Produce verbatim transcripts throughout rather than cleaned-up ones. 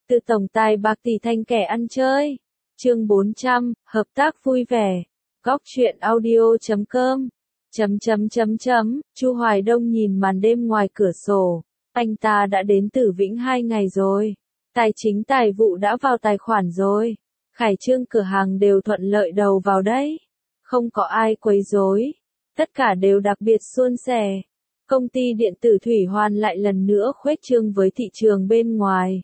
Từ tổng tài bạc tỷ thành kẻ ăn chơi. Chương bốn trăm, hợp tác vui vẻ. Góc truyện audio chấm com. Chấm chấm chấm chấm, Chu Hoài Đông nhìn màn đêm ngoài cửa sổ. Anh ta đã đến Tử Vĩnh hai ngày rồi. Tài chính tài vụ đã vào tài khoản rồi. Khải trương cửa hàng đều thuận lợi đầu vào đấy. Không có ai quấy rối. Tất cả đều đặc biệt suôn sẻ. Công ty điện tử Thủy Hoàn lại lần nữa khuếch trương với thị trường bên ngoài.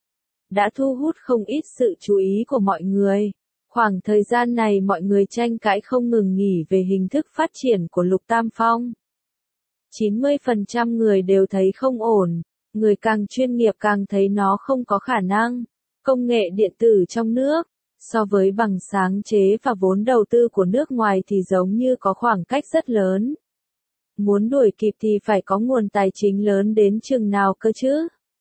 Đã thu hút không ít sự chú ý của mọi người. Khoảng thời gian này mọi người tranh cãi không ngừng nghỉ về hình thức phát triển của Lục Tam Phong. chín mươi phần trăm người đều thấy không ổn, người càng chuyên nghiệp càng thấy nó không có khả năng. Công nghệ điện tử trong nước, so với bằng sáng chế và vốn đầu tư của nước ngoài thì giống như có khoảng cách rất lớn. Muốn đuổi kịp thì phải có nguồn tài chính lớn đến chừng nào cơ chứ?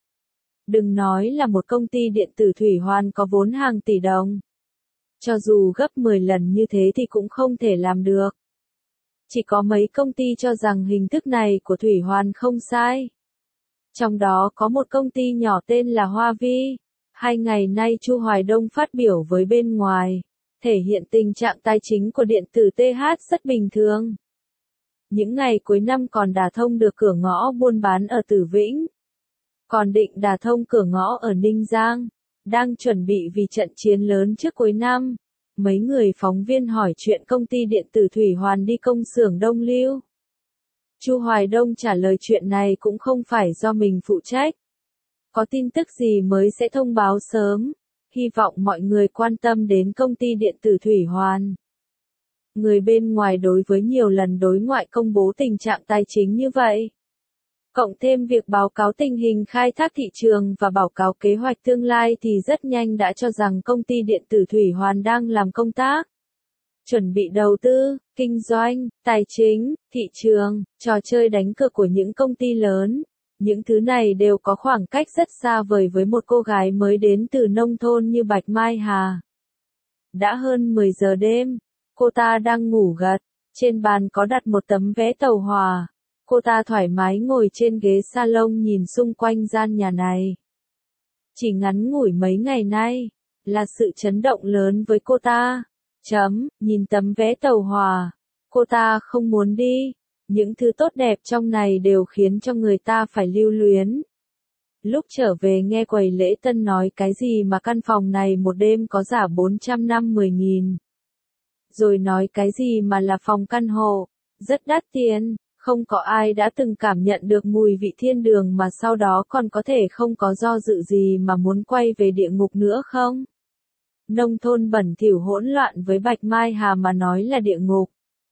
Đừng nói là một công ty điện tử Thủy Hoàn có vốn hàng tỷ đồng. Cho dù gấp mười lần như thế thì cũng không thể làm được. Chỉ có mấy công ty cho rằng hình thức này của Thủy Hoàn không sai. Trong đó có một công ty nhỏ tên là Hoa Vi. Hai ngày nay Chu Hoài Đông phát biểu với bên ngoài, thể hiện tình trạng tài chính của điện tử tê hát rất bình thường. Những ngày cuối năm còn đả thông được cửa ngõ buôn bán ở Tử Vĩnh. Còn định đả thông cửa ngõ ở Ninh Giang. Đang chuẩn bị vì trận chiến lớn trước cuối năm. Mấy người phóng viên hỏi chuyện công ty điện tử Thủy Hoàn đi công xưởng Đông Lưu. Chu Hoài Đông trả lời chuyện này cũng không phải do mình phụ trách. Có tin tức gì mới sẽ thông báo sớm. Hy vọng mọi người quan tâm đến công ty điện tử Thủy Hoàn. Người bên ngoài đối với nhiều lần đối ngoại công bố tình trạng tài chính như vậy. Cộng thêm việc báo cáo tình hình khai thác thị trường và báo cáo kế hoạch tương lai thì rất nhanh đã cho rằng công ty điện tử Thủy Hoàn đang làm công tác. Chuẩn bị đầu tư, kinh doanh, tài chính, thị trường, trò chơi đánh cược của những công ty lớn. Những thứ này đều có khoảng cách rất xa vời với một cô gái mới đến từ nông thôn như Bạch Mai Hà. Đã hơn mười giờ đêm, cô ta đang ngủ gật, trên bàn có đặt một tấm vé tàu hỏa. Cô ta thoải mái ngồi trên ghế salon nhìn xung quanh gian nhà này. Chỉ ngắn ngủi mấy ngày nay, là sự chấn động lớn với cô ta. Chấm, nhìn tấm vé tàu hỏa. Cô ta không muốn đi. Những thứ tốt đẹp trong này đều khiến cho người ta phải lưu luyến. Lúc trở về nghe quầy lễ tân nói cái gì mà căn phòng này một đêm có giá bốn trăm năm mươi nghìn. Rồi nói cái gì mà là phòng căn hộ, rất đắt tiền. Không có ai đã từng cảm nhận được mùi vị thiên đường mà sau đó còn có thể không có do dự gì mà muốn quay về địa ngục nữa không? Nông thôn bẩn thỉu hỗn loạn với Bạch Mai Hà mà nói là địa ngục.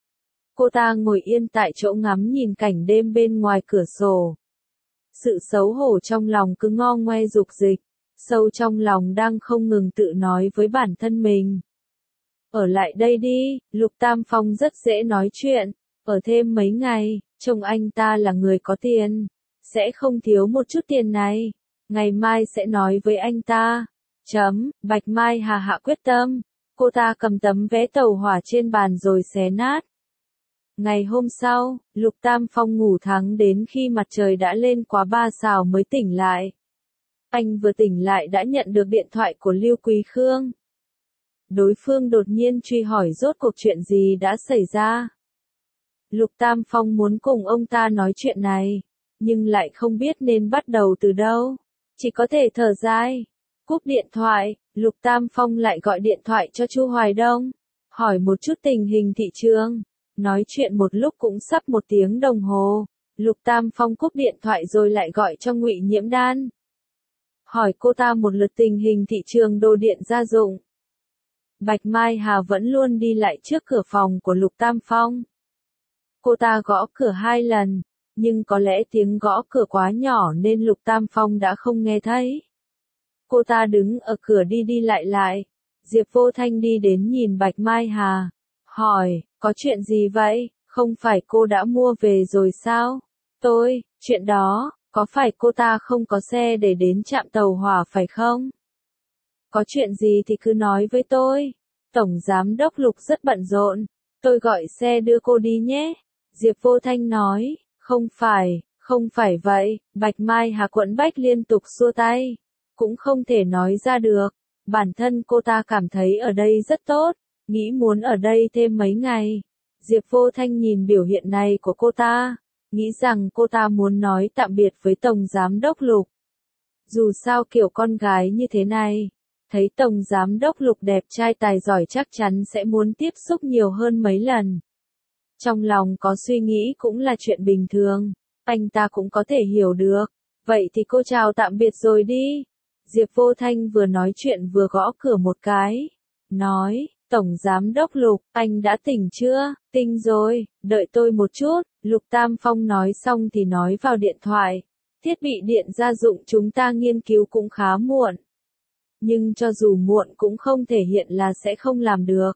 Cô ta ngồi yên tại chỗ ngắm nhìn cảnh đêm bên ngoài cửa sổ. Sự xấu hổ trong lòng cứ ngo ngoe dục dịch, sâu trong lòng đang không ngừng tự nói với bản thân mình. Ở lại đây đi, Lục Tam Phong rất dễ nói chuyện. Ở thêm mấy ngày, chồng anh ta là người có tiền, sẽ không thiếu một chút tiền này. Ngày mai sẽ nói với anh ta. Chấm, Bạch Mai Hà hạ quyết tâm. Cô ta cầm tấm vé tàu hỏa trên bàn rồi xé nát. Ngày hôm sau, Lục Tam Phong ngủ thắng đến khi mặt trời đã lên quá ba sào mới tỉnh lại. Anh vừa tỉnh lại đã nhận được điện thoại của Lưu Quý Khương. Đối phương đột nhiên truy hỏi rốt cuộc chuyện gì đã xảy ra. Lục Tam Phong muốn cùng ông ta nói chuyện này, nhưng lại không biết nên bắt đầu từ đâu. Chỉ có thể thở dài. Cúp điện thoại, Lục Tam Phong lại gọi điện thoại cho Chu Hoài Đông, hỏi một chút tình hình thị trường. Nói chuyện một lúc cũng sắp một tiếng đồng hồ. Lục Tam Phong cúp điện thoại rồi lại gọi cho Ngụy Nhiễm Đan. Hỏi cô ta một lượt tình hình thị trường đồ điện gia dụng. Bạch Mai Hà vẫn luôn đi lại trước cửa phòng của Lục Tam Phong. Cô ta gõ cửa hai lần, nhưng có lẽ tiếng gõ cửa quá nhỏ nên Lục Tam Phong đã không nghe thấy. Cô ta đứng ở cửa đi đi lại lại. Diệp Vô Thanh đi đến nhìn Bạch Mai Hà, hỏi, có chuyện gì vậy, không phải cô đã mua về rồi sao? Tôi, chuyện đó, có phải cô ta không có xe để đến trạm tàu hỏa phải không? Có chuyện gì thì cứ nói với tôi. Tổng Giám đốc Lục rất bận rộn, tôi gọi xe đưa cô đi nhé. Diệp Vô Thanh nói, không phải, không phải vậy. Bạch Mai Hà quẫn bách liên tục xua tay. cũng không thể nói ra được. Bản thân cô ta cảm thấy ở đây rất tốt, nghĩ muốn ở đây thêm mấy ngày. Diệp Vô Thanh nhìn biểu hiện này của cô ta, nghĩ rằng cô ta muốn nói tạm biệt với Tổng Giám Đốc Lục. Dù sao kiểu con gái như thế này, thấy Tổng Giám Đốc Lục đẹp trai tài giỏi chắc chắn sẽ muốn tiếp xúc nhiều hơn mấy lần. Trong lòng có suy nghĩ cũng là chuyện bình thường, anh ta cũng có thể hiểu được. Vậy thì cô chào tạm biệt rồi đi. Diệp Vô Thanh vừa nói chuyện vừa gõ cửa một cái. Nói, Tổng Giám Đốc Lục, anh đã tỉnh chưa? Tỉnh rồi, đợi tôi một chút. Lục Tam Phong nói xong thì nói vào điện thoại. Thiết bị điện gia dụng chúng ta nghiên cứu cũng khá muộn. Nhưng cho dù muộn cũng không thể hiện là sẽ không làm được.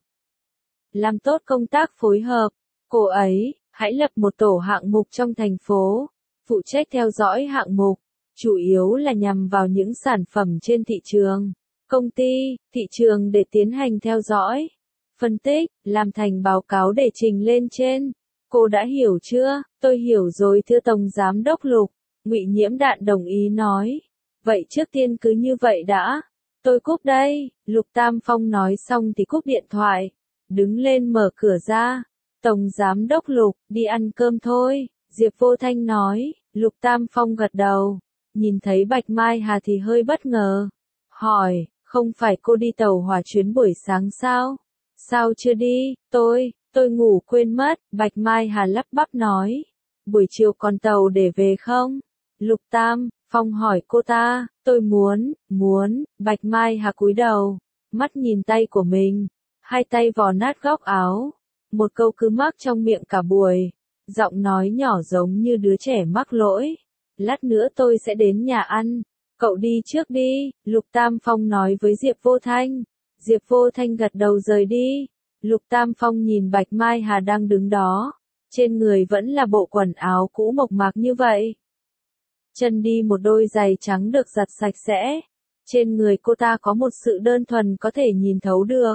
Làm tốt công tác phối hợp. Cô ấy, hãy lập một tổ hạng mục trong thành phố. Phụ trách theo dõi hạng mục. Chủ yếu là nhằm vào những sản phẩm trên thị trường, công ty, thị trường để tiến hành theo dõi, phân tích, làm thành báo cáo để trình lên trên. Cô đã hiểu chưa? Tôi hiểu rồi thưa Tổng Giám Đốc Lục. Ngụy Nhiễm Đạn đồng ý nói. Vậy trước tiên cứ như vậy đã. Tôi cúp đây. Lục Tam Phong nói xong thì cúp điện thoại. Đứng lên mở cửa ra. Tổng Giám Đốc Lục, đi ăn cơm thôi. Diệp Vô Thanh nói. Lục Tam Phong gật đầu. Nhìn thấy Bạch Mai Hà thì hơi bất ngờ. Hỏi, không phải cô đi tàu hỏa chuyến buổi sáng sao? Sao chưa đi? Tôi, tôi ngủ quên mất. Bạch Mai Hà lắp bắp nói. Buổi chiều còn tàu để về không? Lục Tam Phong hỏi cô ta. Tôi muốn, muốn. Bạch Mai Hà cúi đầu. Mắt nhìn tay của mình. Hai tay vò nát góc áo. Một câu cứ mắc trong miệng cả buổi. Giọng nói nhỏ giống như đứa trẻ mắc lỗi. Lát nữa tôi sẽ đến nhà ăn. Cậu đi trước đi, Lục Tam Phong nói với Diệp Vô Thanh. Diệp Vô Thanh gật đầu rời đi. Lục Tam Phong nhìn Bạch Mai Hà đang đứng đó. Trên người vẫn là bộ quần áo cũ mộc mạc như vậy. Chân đi một đôi giày trắng được giặt sạch sẽ. Trên người cô ta có một sự đơn thuần có thể nhìn thấu được.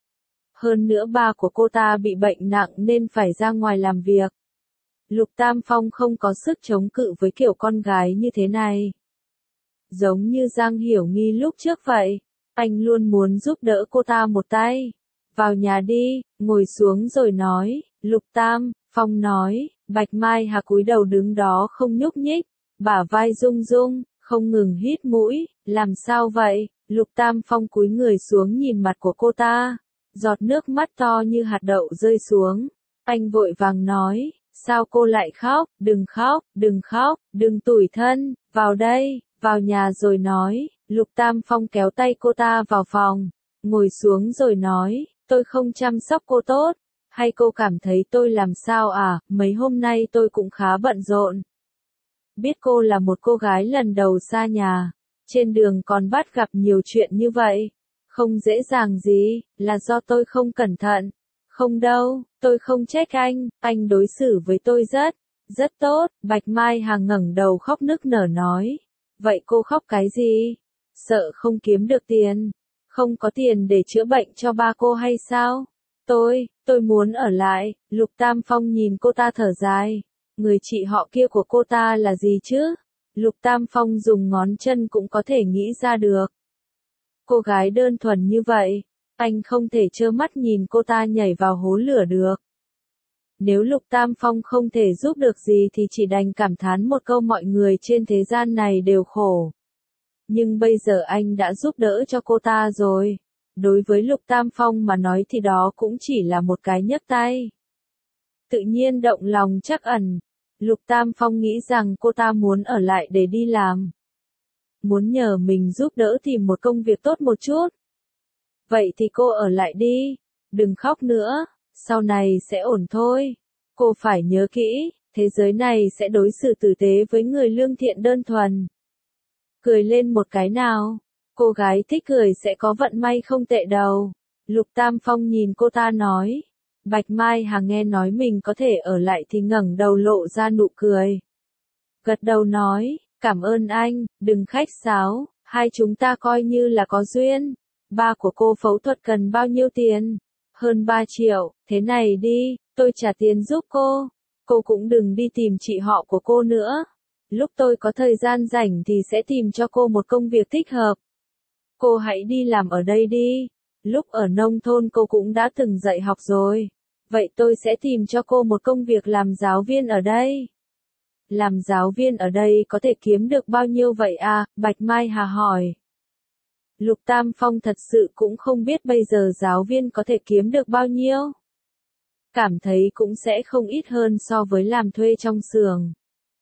Hơn nữa ba của cô ta bị bệnh nặng nên phải ra ngoài làm việc. Lục Tam Phong không có sức chống cự với kiểu con gái như thế này. Giống như Giang Hiểu Nghi lúc trước vậy, anh luôn muốn giúp đỡ cô ta một tay. Vào nhà đi, ngồi xuống rồi nói, Lục Tam Phong nói. Bạch Mai Hà cúi đầu đứng đó không nhúc nhích, bả vai rung rung, không ngừng hít mũi. Làm sao vậy? Lục Tam Phong cúi người xuống nhìn mặt của cô ta, giọt nước mắt to như hạt đậu rơi xuống. Anh vội vàng nói. Sao cô lại khóc? Đừng khóc, đừng khóc, đừng tủi thân, vào đây, vào nhà rồi nói. Lục Tam Phong kéo tay cô ta vào phòng, ngồi xuống rồi nói, tôi không chăm sóc cô tốt, hay cô cảm thấy tôi làm sao à? Mấy hôm nay tôi cũng khá bận rộn. Biết cô là một cô gái lần đầu xa nhà, trên đường còn bắt gặp nhiều chuyện như vậy, không dễ dàng gì, là do tôi không cẩn thận. Không đâu, tôi không trách anh, anh đối xử với tôi rất, rất tốt. Bạch Mai Hà ngẩng đầu khóc nức nở nói. Vậy cô khóc cái gì? Sợ không kiếm được tiền? Không có tiền để chữa bệnh cho ba cô hay sao? Tôi, tôi muốn ở lại. Lục Tam Phong nhìn cô ta thở dài. Người chị họ kia của cô ta là gì chứ? Lục Tam Phong dùng ngón chân cũng có thể nghĩ ra được. Cô gái đơn thuần như vậy. Anh không thể trơ mắt nhìn cô ta nhảy vào hố lửa được. Nếu Lục Tam Phong không thể giúp được gì thì chỉ đành cảm thán một câu mọi người trên thế gian này đều khổ. Nhưng bây giờ anh đã giúp đỡ cho cô ta rồi. Đối với Lục Tam Phong mà nói thì đó cũng chỉ là một cái nhấc tay. Tự nhiên động lòng trắc ẩn. Lục Tam Phong nghĩ rằng cô ta muốn ở lại để đi làm. Muốn nhờ mình giúp đỡ tìm một công việc tốt một chút. Vậy thì cô ở lại đi, đừng khóc nữa, sau này sẽ ổn thôi. Cô phải nhớ kỹ, thế giới này sẽ đối xử tử tế với người lương thiện đơn thuần. Cười lên một cái nào, cô gái thích cười sẽ có vận may không tệ đâu. Lục Tam Phong nhìn cô ta nói. Bạch Mai Hà nghe nói mình có thể ở lại thì ngẩng đầu lộ ra nụ cười. Gật đầu nói, cảm ơn anh, đừng khách sáo, hai chúng ta coi như là có duyên. Ba của cô phẫu thuật cần bao nhiêu tiền? Hơn ba triệu, thế này đi, tôi trả tiền giúp cô. Cô cũng đừng đi tìm chị họ của cô nữa. Lúc tôi có thời gian rảnh thì sẽ tìm cho cô một công việc thích hợp. Cô hãy đi làm ở đây đi. Lúc ở nông thôn cô cũng đã từng dạy học rồi. Vậy tôi sẽ tìm cho cô một công việc làm giáo viên ở đây. Làm giáo viên ở đây có thể kiếm được bao nhiêu vậy à? Bạch Mai Hà hỏi. Lục Tam Phong thật sự cũng không biết bây giờ giáo viên có thể kiếm được bao nhiêu. Cảm thấy cũng sẽ không ít hơn so với làm thuê trong xưởng.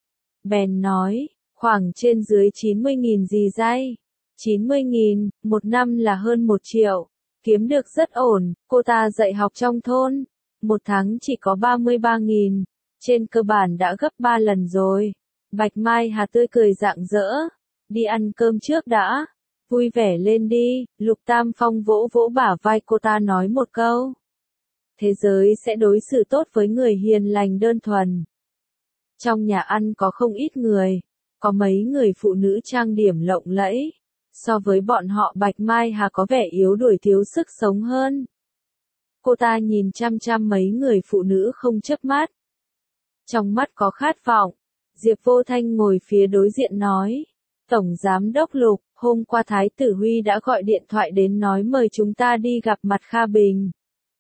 Bèn nói, khoảng trên dưới chín mươi nghìn gì dây. chín mươi nghìn, một năm là hơn một triệu. Kiếm được rất ổn, cô ta dạy học trong thôn. Một tháng chỉ có ba mươi ba nghìn. Trên cơ bản đã gấp ba lần rồi. Bạch Mai Hà tươi cười rạng rỡ. Đi ăn cơm trước đã. Vui vẻ lên đi. Lục Tam Phong vỗ vỗ bả vai cô ta nói một câu. Thế giới sẽ đối xử tốt với người hiền lành đơn thuần. Trong nhà ăn có không ít người. Có mấy người phụ nữ trang điểm lộng lẫy. So với bọn họ Bạch Mai Hà có vẻ yếu đuối thiếu sức sống hơn. Cô ta nhìn chăm chăm mấy người phụ nữ không chớp mắt. Trong mắt có khát vọng. Diệp Vô Thanh ngồi phía đối diện nói. Tổng Giám đốc Lục, hôm qua Thái tử Huy đã gọi điện thoại đến nói mời chúng ta đi gặp mặt Kha Bình.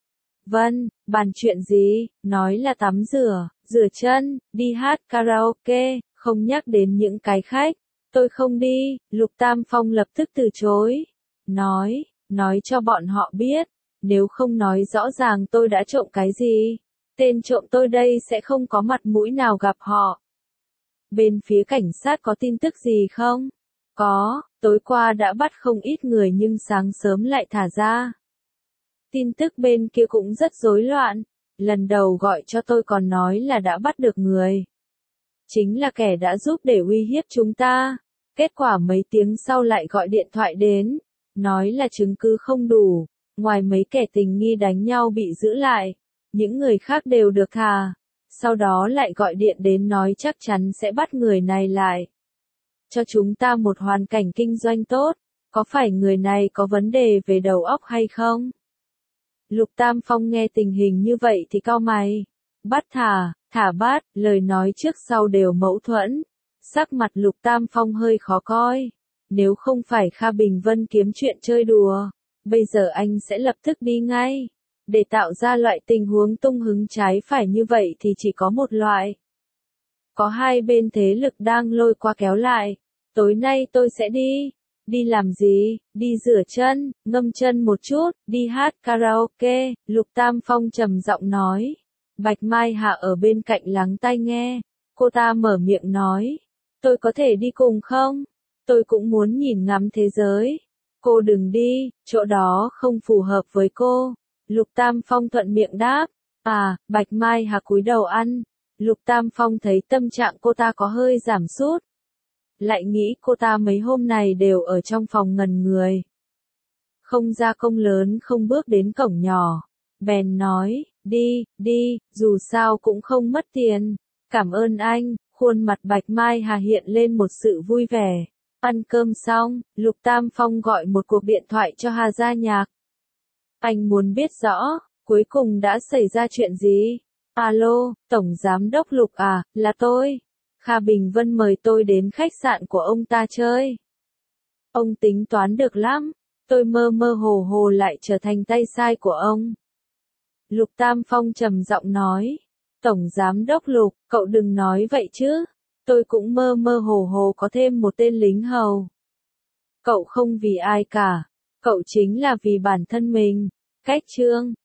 Vâng, bàn chuyện gì? Nói là tắm rửa, rửa chân, đi hát karaoke, không nhắc đến những cái khách. Tôi không đi, Lục Tam Phong lập tức từ chối. Nói, nói cho bọn họ biết, nếu không nói rõ ràng tôi đã trộm cái gì, tên trộm tôi đây sẽ không có mặt mũi nào gặp họ. Bên phía cảnh sát có tin tức gì không? Có, tối qua đã bắt không ít người nhưng sáng sớm lại thả ra. Tin tức bên kia cũng rất rối loạn, lần đầu gọi cho tôi còn nói là đã bắt được người. Chính là kẻ đã giúp để uy hiếp chúng ta. Kết quả mấy tiếng sau lại gọi điện thoại đến, nói là chứng cứ không đủ, ngoài mấy kẻ tình nghi đánh nhau bị giữ lại, những người khác đều được thả. Sau đó lại gọi điện đến nói chắc chắn sẽ bắt người này lại. Cho chúng ta một hoàn cảnh kinh doanh tốt, có phải người này có vấn đề về đầu óc hay không? Lục Tam Phong nghe tình hình như vậy thì cau mày. Bắt thả, thả bắt, lời nói trước sau đều mâu thuẫn. Sắc mặt Lục Tam Phong hơi khó coi. Nếu không phải Kha Bình Vân kiếm chuyện chơi đùa, bây giờ anh sẽ lập tức đi ngay. Để tạo ra loại tình huống tung hứng trái phải như vậy thì chỉ có một loại. Có hai bên thế lực đang lôi qua kéo lại. Tối nay tôi sẽ đi. Đi làm gì? Đi rửa chân, ngâm chân một chút, đi hát karaoke, Lục Tam Phong trầm giọng nói. Bạch Mai Hạ ở bên cạnh lắng tai nghe. Cô ta mở miệng nói. Tôi có thể đi cùng không? Tôi cũng muốn nhìn ngắm thế giới. Cô đừng đi, chỗ đó không phù hợp với cô. Lục Tam Phong thuận miệng đáp. À, Bạch Mai Hà cúi đầu ăn. Lục Tam Phong thấy tâm trạng cô ta có hơi giảm sút. Lại nghĩ cô ta mấy hôm này đều ở trong phòng ngần người. Không ra công lớn không bước đến cổng nhỏ. Bèn nói, đi, đi, dù sao cũng không mất tiền. Cảm ơn anh, khuôn mặt Bạch Mai Hà hiện lên một sự vui vẻ. Ăn cơm xong, Lục Tam Phong gọi một cuộc điện thoại cho Hà Gia Nhạc. Anh muốn biết rõ, cuối cùng đã xảy ra chuyện gì? Alo, Tổng Giám đốc Lục à, là tôi. Kha Bình Vân mời tôi đến khách sạn của ông ta chơi. Ông tính toán được lắm, tôi mơ mơ hồ hồ lại trở thành tay sai của ông. Lục Tam Phong trầm giọng nói. Tổng Giám đốc Lục, cậu đừng nói vậy chứ. Tôi cũng mơ mơ hồ hồ có thêm một tên lính hầu. Cậu không vì ai cả. Cậu chính là vì bản thân mình. Cách chương.